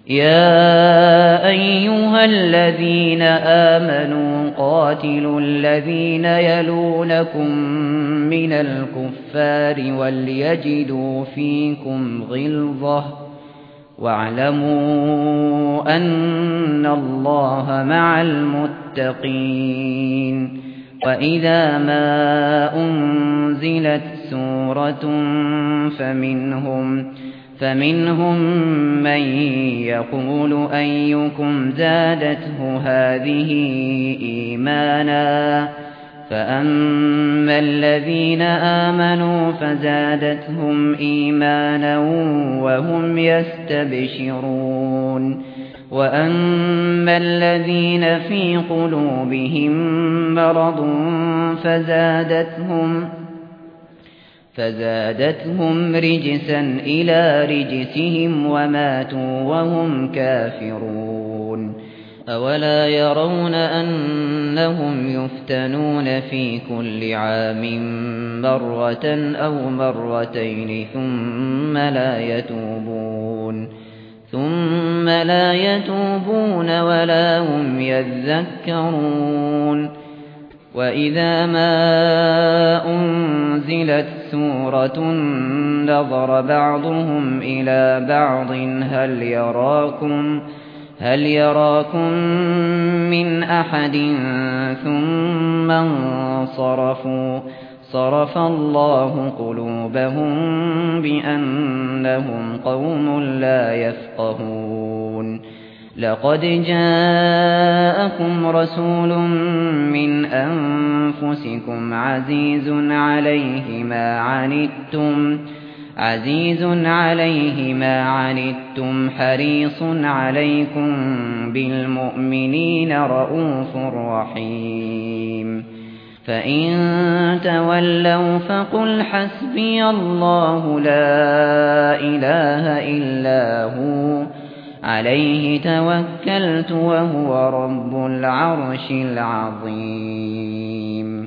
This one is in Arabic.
يا أيها الذين آمنوا قاتلوا الذين يلونكم من الكفار وليجدوا فيكم غلظة واعلموا أن الله مع المتقين وإذا ما أنزلت سورة فمنهم من يقول أيكم زادته هذه إيمانا فأما الذين آمنوا فزادتهم إيمانا وهم يستبشرون وأما الذين في قلوبهم مرض فزادتهم رجسا إلى رجسهم وماتوا وهم كافرون أولا يرون أنهم يفتنون في كل عام مرة أو مرتين ثم لا يتوبون ولا هم يذكرون وإذا ما أنزلت سورة نظر بعضهم إلى بعض هل يراكم من أحد ثم انصرفوا صرف الله قلوبهم بأنهم قوم لا يفقهون لقد جاءكم رسول من أنفسكم عزيز عليه ما عنتم حريص عليكم بالمؤمنين رءوف رحيم فإن تولوا فقل حسبي الله لا إله إلا هو عليه توكلت وهو رب العرش العظيم